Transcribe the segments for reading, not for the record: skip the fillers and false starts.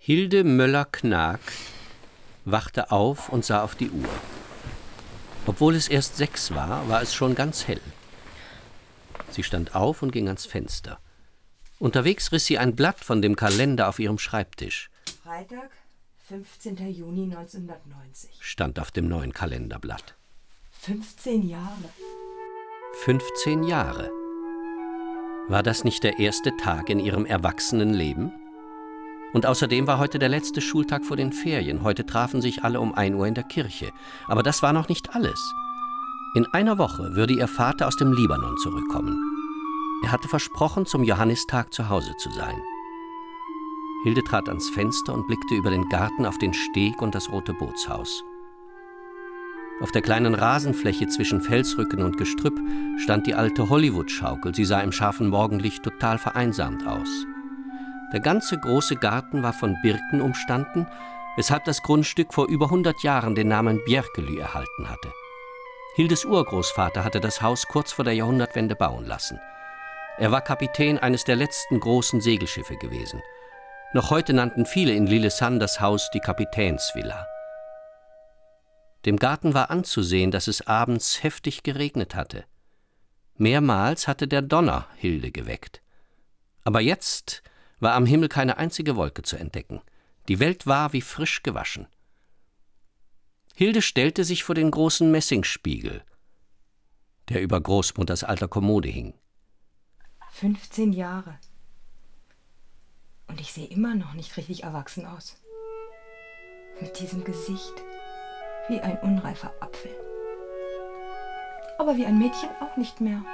Hilde Möller-Knaak wachte auf und sah auf die Uhr. Obwohl es erst 6 war, war es schon ganz hell. Sie stand auf und ging ans Fenster. Unterwegs riss sie ein Blatt von dem Kalender auf ihrem Schreibtisch. Freitag, 15. Juni 1990. Stand auf dem neuen Kalenderblatt. 15 Jahre. 15 Jahre. War das nicht der erste Tag in ihrem Erwachsenenleben? Und außerdem war heute der letzte Schultag vor den Ferien. Heute trafen sich alle um 1 Uhr in der Kirche. Aber das war noch nicht alles. In einer Woche würde ihr Vater aus dem Libanon zurückkommen. Er hatte versprochen, zum Johannistag zu Hause zu sein. Hilde trat ans Fenster und blickte über den Garten auf den Steg und das rote Bootshaus. Auf der kleinen Rasenfläche zwischen Felsrücken und Gestrüpp stand die alte Hollywood-Schaukel. Sie sah im scharfen Morgenlicht total vereinsamt aus. Der ganze große Garten war von Birken umstanden, weshalb das Grundstück vor über 100 Jahren den Namen Björkelü erhalten hatte. Hildes Urgroßvater hatte das Haus kurz vor der Jahrhundertwende bauen lassen. Er war Kapitän eines der letzten großen Segelschiffe gewesen. Noch heute nannten viele in Lillesand das Haus die Kapitänsvilla. Dem Garten war anzusehen, dass es abends heftig geregnet hatte. Mehrmals hatte der Donner Hilde geweckt. Aber jetzt war am Himmel keine einzige Wolke zu entdecken. Die Welt war wie frisch gewaschen. Hilde stellte sich vor den großen Messingspiegel, der über Großmutters alter Kommode hing. 15 Jahre. Und ich sehe immer noch nicht richtig erwachsen aus. Mit diesem Gesicht, wie ein unreifer Apfel. Aber wie ein Mädchen auch nicht mehr.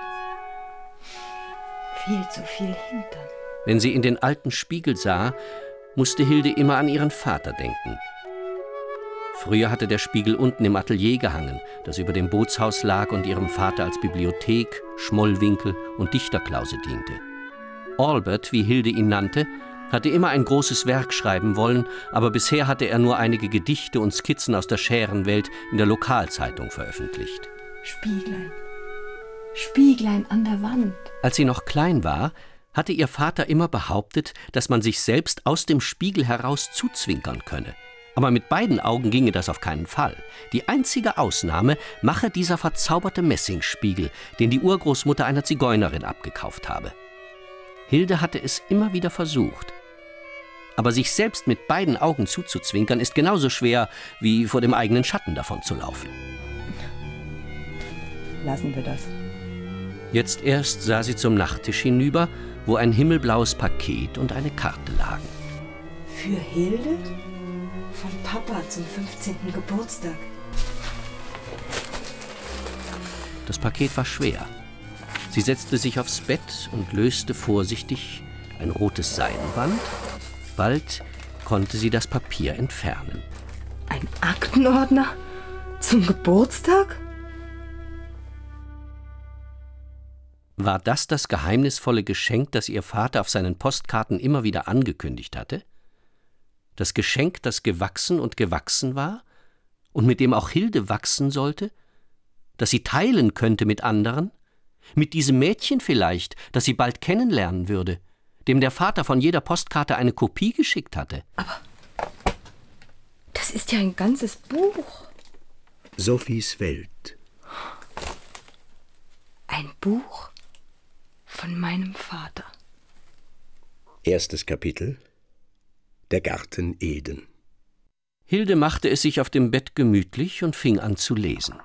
Viel zu viel Hintern. Wenn sie in den alten Spiegel sah, musste Hilde immer an ihren Vater denken. Früher hatte der Spiegel unten im Atelier gehangen, das über dem Bootshaus lag und ihrem Vater als Bibliothek, Schmollwinkel und Dichterklause diente. Albert, wie Hilde ihn nannte, hatte immer ein großes Werk schreiben wollen, aber bisher hatte er nur einige Gedichte und Skizzen aus der Schärenwelt in der Lokalzeitung veröffentlicht. Spieglein, Spieglein an der Wand. Als sie noch klein war, hatte ihr Vater immer behauptet, dass man sich selbst aus dem Spiegel heraus zuzwinkern könne. Aber mit beiden Augen ginge das auf keinen Fall. Die einzige Ausnahme mache dieser verzauberte Messingspiegel, den die Urgroßmutter einer Zigeunerin abgekauft habe. Hilde hatte es immer wieder versucht. Aber sich selbst mit beiden Augen zuzuzwinkern, ist genauso schwer, wie vor dem eigenen Schatten davon zu laufen. Lassen wir das. Jetzt erst sah sie zum Nachttisch hinüber, wo ein himmelblaues Paket und eine Karte lagen. Für Hilde? Von Papa zum 15. Geburtstag. Das Paket war schwer. Sie setzte sich aufs Bett und löste vorsichtig ein rotes Seidenband. Bald konnte sie das Papier entfernen. Ein Aktenordner? Zum Geburtstag? War das geheimnisvolle Geschenk, das ihr Vater auf seinen Postkarten immer wieder angekündigt hatte? Das Geschenk, das gewachsen und gewachsen war und mit dem auch Hilde wachsen sollte? Das sie teilen könnte mit anderen? Mit diesem Mädchen vielleicht, das sie bald kennenlernen würde, dem der Vater von jeder Postkarte eine Kopie geschickt hatte. Aber das ist ja ein ganzes Buch. Sophies Welt. Ein Buch von meinem Vater. Erstes Kapitel. Der Garten Eden. Hilde machte es sich auf dem Bett gemütlich und fing an zu lesen.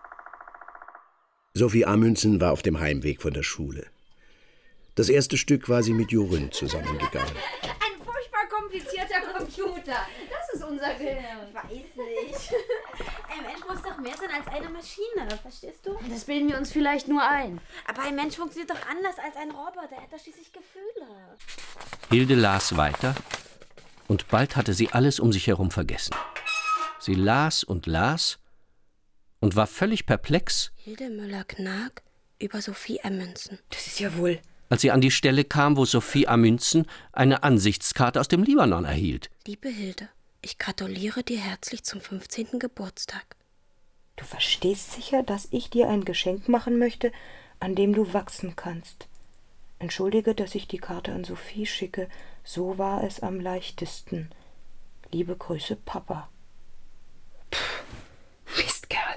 Sophie Amundsen war auf dem Heimweg von der Schule. Das erste Stück war sie mit Jorunn zusammengegangen. Ein furchtbar komplizierter Computer. Das ist unser Gehirn. Ich weiß nicht. Ein Mensch muss doch mehr sein als eine Maschine, verstehst du? Das bilden wir uns vielleicht nur ein. Aber ein Mensch funktioniert doch anders als ein Roboter. Er hat doch schließlich Gefühle. Hilde las weiter und bald hatte sie alles um sich herum vergessen. Sie las und war völlig perplex, Hilde Möller-Knaak über Sophie Amundsen. Das ist ja wohl... als sie an die Stelle kam, wo Sophie Amundsen eine Ansichtskarte aus dem Libanon erhielt. Liebe Hilde, ich gratuliere dir herzlich zum 15. Geburtstag. Du verstehst sicher, dass ich dir ein Geschenk machen möchte, an dem du wachsen kannst. Entschuldige, dass ich die Karte an Sophie schicke. So war es am leichtesten. Liebe Grüße, Papa. Mistkerl.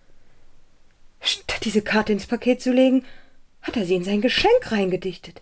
Statt diese Karte ins Paket zu legen, hat er sie in sein Geschenk reingedichtet.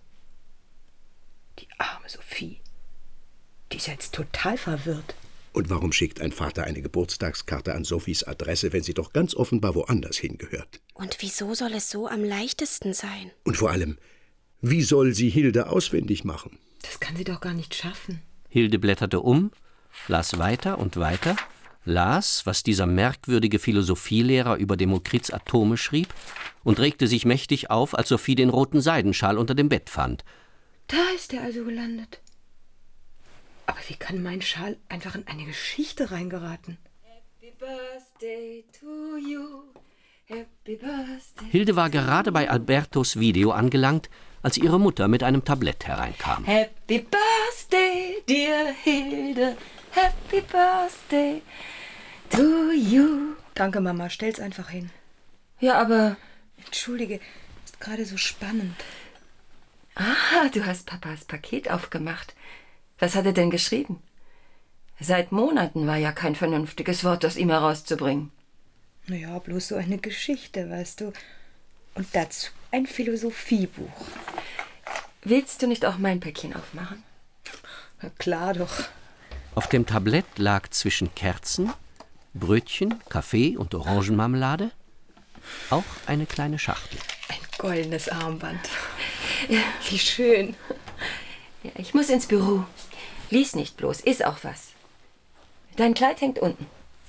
Die arme Sophie. Die ist jetzt total verwirrt. Und warum schickt ein Vater eine Geburtstagskarte an Sophies Adresse, wenn sie doch ganz offenbar woanders hingehört? Und wieso soll es so am leichtesten sein? Und vor allem, wie soll sie Hilde auswendig machen? Das kann sie doch gar nicht schaffen. Hilde blätterte um, las weiter und weiter, las, was dieser merkwürdige Philosophielehrer über Demokrits Atome schrieb und regte sich mächtig auf, als Sophie den roten Seidenschal unter dem Bett fand. Da ist er also gelandet. Aber wie kann mein Schal einfach in eine Geschichte reingeraten? Happy Birthday to you. Happy Birthday. Hilde war gerade bei Albertos Video angelangt, als ihre Mutter mit einem Tablett hereinkam. Happy Birthday, dear Hilde. Happy Birthday to you. Danke, Mama. Stell's einfach hin. Ja, aber... Entschuldige, ist gerade so spannend. Ah, du hast Papas Paket aufgemacht. Was hat er denn geschrieben? Seit Monaten war ja kein vernünftiges Wort aus ihm herauszubringen. Naja, bloß so eine Geschichte, weißt du. Und dazu ein Philosophiebuch. Willst du nicht auch mein Päckchen aufmachen? Na klar doch. Auf dem Tablett lag zwischen Kerzen, Brötchen, Kaffee und Orangenmarmelade auch eine kleine Schachtel. Ein goldenes Armband. Wie schön. Ja, ich muss ins Büro. Lies nicht bloß, iss auch was. Dein Kleid hängt unten.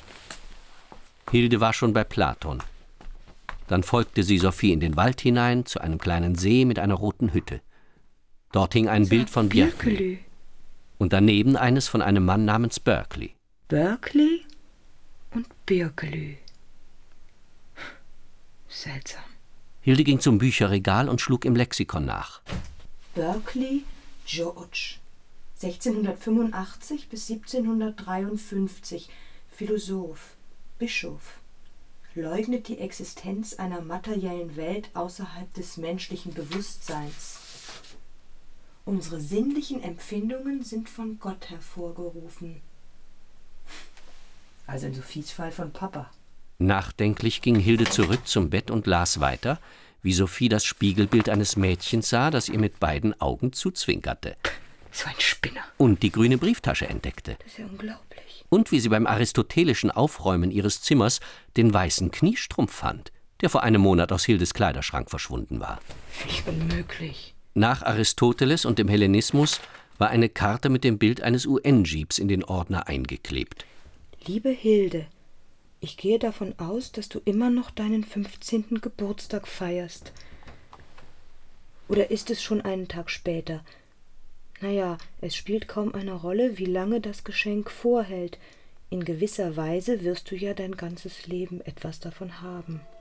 Hilde war schon bei Platon. Dann folgte sie Sophie in den Wald hinein, zu einem kleinen See mit einer roten Hütte. Dort hing ein Bild von Björkli und daneben eines von einem Mann namens Berkeley. Berkeley und Birkelü. Seltsam. Hilde ging zum Bücherregal und schlug im Lexikon nach. Berkeley George, 1685 bis 1753, Philosoph, Bischof, leugnet die Existenz einer materiellen Welt außerhalb des menschlichen Bewusstseins. Unsere sinnlichen Empfindungen sind von Gott hervorgerufen. Also in Sophies Fall von Papa. Nachdenklich ging Hilde zurück zum Bett und las weiter, wie Sophie das Spiegelbild eines Mädchens sah, das ihr mit beiden Augen zuzwinkerte. So ein Spinner. Und die grüne Brieftasche entdeckte. Das ist ja unglaublich. Und wie sie beim aristotelischen Aufräumen ihres Zimmers den weißen Kniestrumpf fand, der vor einem Monat aus Hildes Kleiderschrank verschwunden war. Völlig unmöglich. Nach Aristoteles und dem Hellenismus war eine Karte mit dem Bild eines UN-Jeeps in den Ordner eingeklebt. Liebe Hilde, ich gehe davon aus, dass du immer noch deinen 15. Geburtstag feierst. Oder ist es schon einen Tag später? Naja, es spielt kaum eine Rolle, wie lange das Geschenk vorhält. In gewisser Weise wirst du ja dein ganzes Leben etwas davon haben.